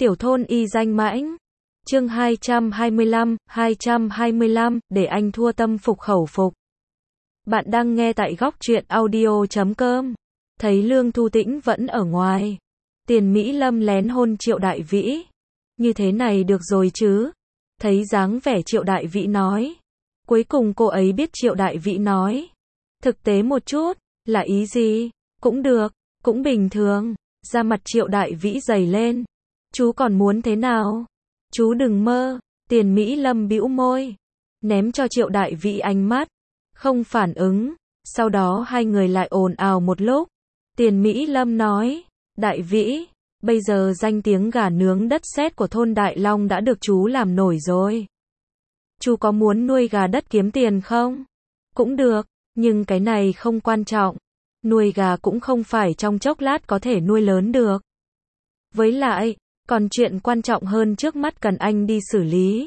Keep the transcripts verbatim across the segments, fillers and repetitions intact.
Tiểu thôn y danh mãnh. Chương hai trăm hai mươi lăm, hai trăm hai mươi lăm, để anh thua tâm phục khẩu phục. Bạn đang nghe tại góc truyện audio chấm com. Thấy Lương Thu Tĩnh vẫn ở ngoài. Tiền Mỹ Lâm lén hôn Triệu Đại Vĩ. Như thế này được rồi chứ? Thấy dáng vẻ Triệu Đại Vĩ nói. Cuối cùng cô ấy biết Triệu Đại Vĩ nói. Thực tế một chút, là ý gì? Cũng được, cũng bình thường. Da mặt Triệu Đại Vĩ dày lên. Chú còn muốn thế nào? Chú đừng mơ. Tiền Mỹ Lâm bĩu môi. Ném cho Triệu Đại Vĩ ánh mắt. Không phản ứng. Sau đó hai người lại ồn ào một lúc. Tiền Mỹ Lâm nói. Đại Vĩ, bây giờ danh tiếng gà nướng đất sét của thôn Đại Long đã được chú làm nổi rồi. Chú có muốn nuôi gà đất kiếm tiền không? Cũng được, nhưng cái này không quan trọng. Nuôi gà cũng không phải trong chốc lát có thể nuôi lớn được. Với lại, còn chuyện quan trọng hơn trước mắt cần anh đi xử lý.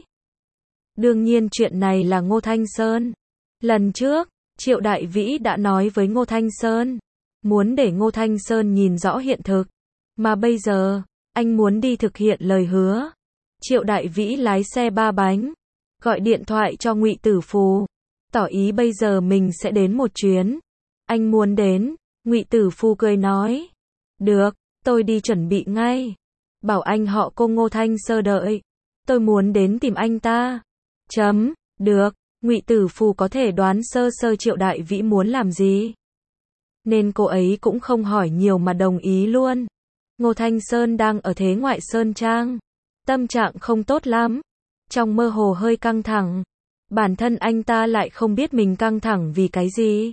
Đương nhiên chuyện này là Ngô Thanh Sơn. Lần trước, Triệu Đại Vĩ đã nói với Ngô Thanh Sơn. Muốn để Ngô Thanh Sơn nhìn rõ hiện thực. Mà bây giờ, anh muốn đi thực hiện lời hứa. Triệu Đại Vĩ lái xe ba bánh. Gọi điện thoại cho Ngụy Tử Phù. Tỏ ý bây giờ mình sẽ đến một chuyến. Anh muốn đến. Ngụy Tử Phù cười nói. Được, tôi đi chuẩn bị ngay. Bảo anh họ cô Ngô Thanh Sơn đợi. Tôi muốn đến tìm anh ta. Chấm, được, Ngụy Tử Phù có thể đoán sơ sơ Triệu Đại Vĩ muốn làm gì. Nên cô ấy cũng không hỏi nhiều mà đồng ý luôn. Ngô Thanh Sơn đang ở thế ngoại sơn trang. Tâm trạng không tốt lắm. Trong mơ hồ hơi căng thẳng. Bản thân anh ta lại không biết mình căng thẳng vì cái gì.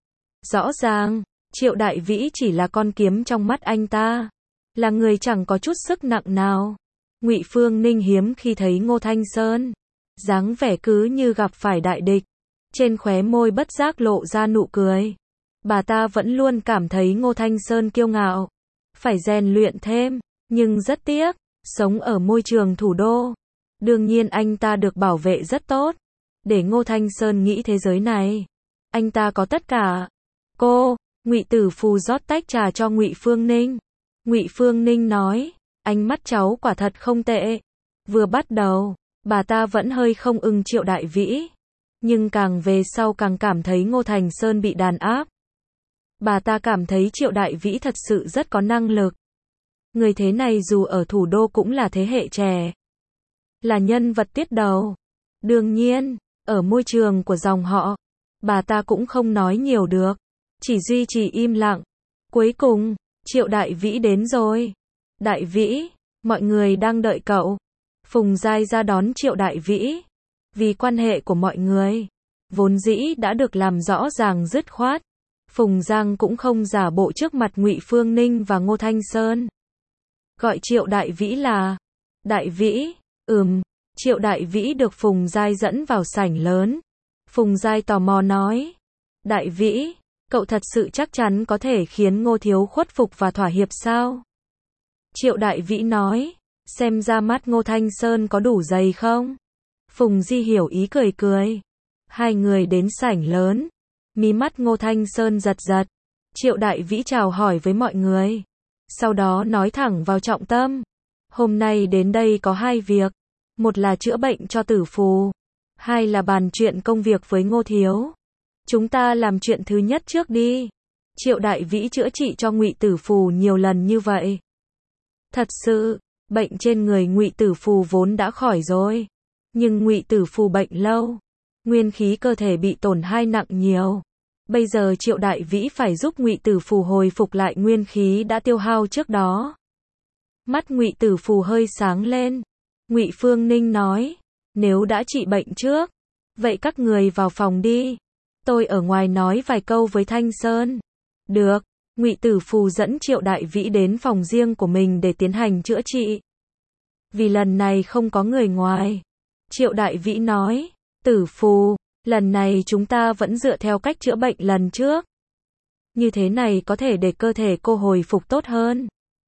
Rõ ràng, Triệu Đại Vĩ chỉ là con kiếm trong mắt anh ta. Là người chẳng có chút sức nặng nào. Ngụy Phương Ninh hiếm khi thấy Ngô Thanh Sơn. Dáng vẻ cứ như gặp phải đại địch. Trên khóe môi bất giác lộ ra nụ cười. Bà ta vẫn luôn cảm thấy Ngô Thanh Sơn kiêu ngạo. Phải rèn luyện thêm. Nhưng rất tiếc, sống ở môi trường thủ đô. Đương nhiên anh ta được bảo vệ rất tốt. Để Ngô Thanh Sơn nghĩ thế giới này. Anh ta có tất cả. Cô, Ngụy Tử Phù rót tách trà cho Ngụy Phương Ninh. Ngụy Phương Ninh nói, ánh mắt cháu quả thật không tệ. Vừa bắt đầu, bà ta vẫn hơi không ưng Triệu Đại Vĩ. Nhưng càng về sau càng cảm thấy Ngô Thanh Sơn bị đàn áp. Bà ta cảm thấy Triệu Đại Vĩ thật sự rất có năng lực. Người thế này dù ở thủ đô cũng là thế hệ trẻ. Là nhân vật tiết đầu. Đương nhiên, ở môi trường của dòng họ, bà ta cũng không nói nhiều được. Chỉ duy trì im lặng. Cuối cùng, Triệu Đại Vĩ đến rồi. Đại Vĩ, mọi người đang đợi cậu. Phùng Giai ra đón Triệu Đại Vĩ. Vì quan hệ của mọi người, vốn dĩ đã được làm rõ ràng dứt khoát. Phùng Giang cũng không giả bộ trước mặt Ngụy Phương Ninh và Ngô Thanh Sơn. Gọi Triệu Đại Vĩ là Đại Vĩ. Ừm, Triệu Đại Vĩ được Phùng Giai dẫn vào sảnh lớn. Phùng Giai tò mò nói. Đại Vĩ, cậu thật sự chắc chắn có thể khiến Ngô Thiếu khuất phục và thỏa hiệp sao? Triệu Đại Vĩ nói. Xem ra mắt Ngô Thanh Sơn có đủ dày không? Phùng Di hiểu ý cười cười. Hai người đến sảnh lớn. Mí mắt Ngô Thanh Sơn giật giật. Triệu Đại Vĩ chào hỏi với mọi người. Sau đó nói thẳng vào trọng tâm. Hôm nay đến đây có hai việc. Một là chữa bệnh cho Tử Phù. Hai là bàn chuyện công việc với Ngô Thiếu. Chúng ta làm chuyện thứ nhất trước đi. Triệu Đại Vĩ chữa trị cho Ngụy Tử Phù nhiều lần như vậy. Thật sự, bệnh trên người Ngụy Tử Phù vốn đã khỏi rồi. Nhưng Ngụy Tử Phù bệnh lâu. Nguyên khí cơ thể bị tổn hại nặng nhiều. Bây giờ Triệu Đại Vĩ phải giúp Ngụy Tử Phù hồi phục lại nguyên khí đã tiêu hao trước đó. Mắt Ngụy Tử Phù hơi sáng lên. Ngụy Phương Ninh nói, nếu đã trị bệnh trước, vậy các người vào phòng đi. Tôi ở ngoài nói vài câu với Thanh Sơn. Được, Ngụy Tử Phù dẫn Triệu Đại Vĩ đến phòng riêng của mình để tiến hành chữa trị. Vì lần này không có người ngoài. Triệu Đại Vĩ nói, Tử Phù, lần này chúng ta vẫn dựa theo cách chữa bệnh lần trước. Như thế này có thể để cơ thể cô hồi phục tốt hơn.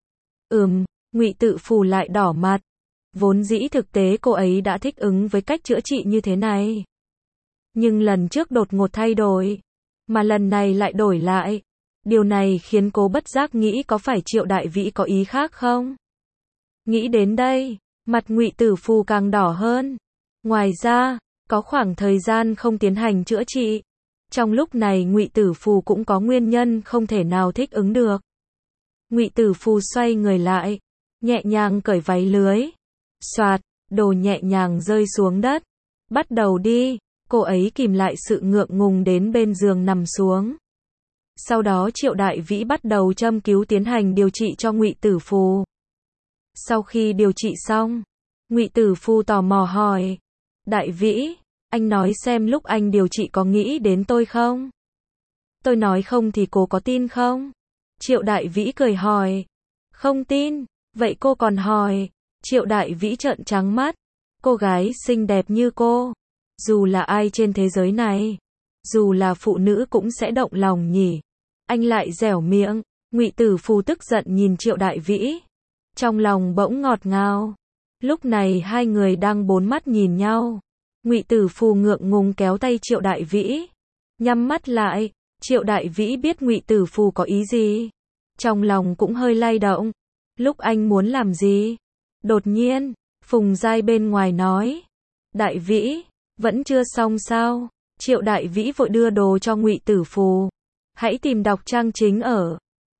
Ừm, Ngụy Tử Phù lại đỏ mặt. Vốn dĩ thực tế cô ấy đã thích ứng với cách chữa trị như thế này. Nhưng lần trước đột ngột thay đổi. Mà lần này lại đổi lại. Điều này khiến cô bất giác nghĩ có phải Triệu Đại Vĩ có ý khác không? Nghĩ đến đây, mặt Ngụy Tử Phù càng đỏ hơn. Ngoài ra, có khoảng thời gian không tiến hành chữa trị. Trong lúc này Ngụy Tử Phù cũng có nguyên nhân không thể nào thích ứng được. Ngụy Tử Phù xoay người lại, nhẹ nhàng cởi váy lưới. Soạt, đồ nhẹ nhàng rơi xuống đất. Bắt đầu đi, cô ấy kìm lại sự ngượng ngùng đến bên giường nằm xuống. Sau đó Triệu Đại Vĩ bắt đầu châm cứu tiến hành điều trị cho Ngụy Tử Phù. Sau khi điều trị xong, Ngụy Tử Phù tò mò hỏi, Đại Vĩ, anh nói xem lúc anh điều trị có nghĩ đến tôi không? Tôi nói không thì cô có tin không? Triệu Đại Vĩ cười hỏi, không tin, vậy cô còn hỏi? Triệu Đại Vĩ trợn trắng mắt, cô gái xinh đẹp như cô, dù là ai trên thế giới này, dù là phụ nữ cũng sẽ động lòng nhỉ. Anh lại dẻo miệng. Ngụy Tử Phù tức giận nhìn Triệu Đại Vĩ, trong lòng bỗng ngọt ngào. Lúc này hai người đang bốn mắt nhìn nhau. Ngụy Tử Phù ngượng ngùng kéo tay Triệu Đại Vĩ, nhắm mắt lại. Triệu Đại Vĩ biết Ngụy Tử Phù có ý gì, trong lòng cũng hơi lay động. Lúc anh muốn làm gì? Đột nhiên, Phùng Giai bên ngoài nói, Đại Vĩ, vẫn chưa xong sao? Triệu Đại Vĩ vội đưa đồ cho Ngụy Tử Phù. Hãy tìm đọc trang chính ở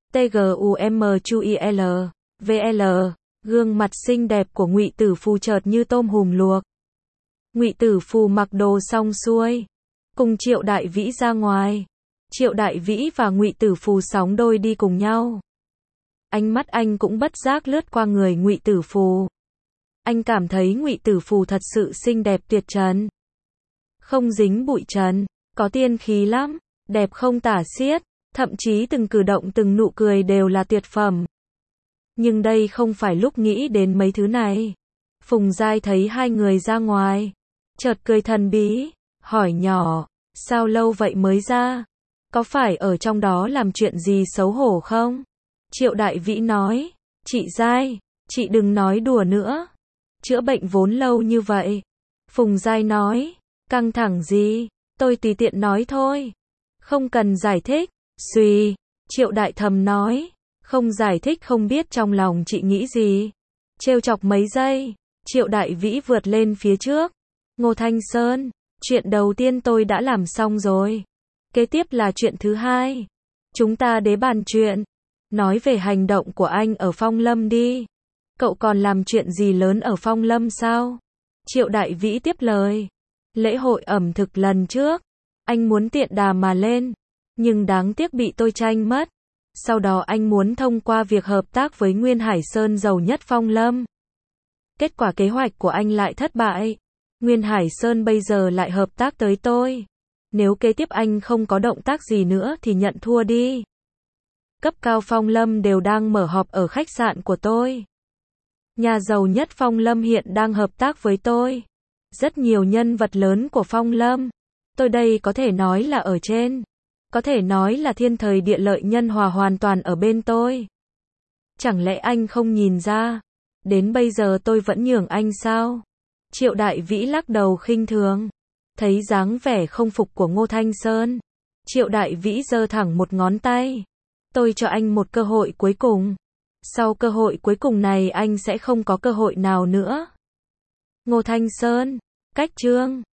tgumchuil vl. Gương mặt xinh đẹp của Ngụy Tử Phù chợt như tôm hùm luộc. Ngụy Tử Phù mặc đồ xong xuôi, cùng Triệu Đại Vĩ ra ngoài. Triệu Đại Vĩ và Ngụy Tử Phù sóng đôi đi cùng nhau. Ánh mắt anh cũng bất giác lướt qua người Ngụy Tử Phù. Anh cảm thấy Ngụy Tử Phù thật sự xinh đẹp tuyệt trần, không dính bụi trần, có tiên khí lắm, đẹp không tả xiết, thậm chí từng cử động từng nụ cười đều là tuyệt phẩm. Nhưng đây không phải lúc nghĩ đến mấy thứ này. Phùng Giai thấy hai người ra ngoài, chợt cười thần bí, hỏi nhỏ, sao lâu vậy mới ra? Có phải ở trong đó làm chuyện gì xấu hổ không? Triệu Đại Vĩ nói, chị Giai, chị đừng nói đùa nữa. Chữa bệnh vốn lâu như vậy. Phùng Giai nói, căng thẳng gì, tôi tùy tiện nói thôi. Không cần giải thích. Xuy, Triệu Đại Thầm nói, không giải thích không biết trong lòng chị nghĩ gì. Trêu chọc mấy giây, Triệu Đại Vĩ vượt lên phía trước. Ngô Thanh Sơn, chuyện đầu tiên tôi đã làm xong rồi. Kế tiếp là chuyện thứ hai. Chúng ta đến bàn chuyện. Nói về hành động của anh ở Phong Lâm đi. Cậu còn làm chuyện gì lớn ở Phong Lâm sao? Triệu Đại Vĩ tiếp lời. Lễ hội ẩm thực lần trước, anh muốn tiện đà mà lên, nhưng đáng tiếc bị tôi tranh mất. Sau đó anh muốn thông qua việc hợp tác với Nguyên Hải Sơn giàu nhất Phong Lâm. Kết quả kế hoạch của anh lại thất bại. Nguyên Hải Sơn bây giờ lại hợp tác tới tôi. Nếu kế tiếp anh không có động tác gì nữa thì nhận thua đi. Cấp cao Phong Lâm đều đang mở họp ở khách sạn của tôi. Nhà giàu nhất Phong Lâm hiện đang hợp tác với tôi. Rất nhiều nhân vật lớn của Phong Lâm. Tôi đây có thể nói là ở trên. Có thể nói là thiên thời địa lợi nhân hòa hoàn toàn ở bên tôi. Chẳng lẽ anh không nhìn ra? Đến bây giờ tôi vẫn nhường anh sao? Triệu Đại Vĩ lắc đầu khinh thường. Thấy dáng vẻ không phục của Ngô Thanh Sơn, Triệu Đại Vĩ giơ thẳng một ngón tay. Tôi cho anh một cơ hội cuối cùng. Sau cơ hội cuối cùng này anh sẽ không có cơ hội nào nữa. Ngô Thanh Sơn, cách chương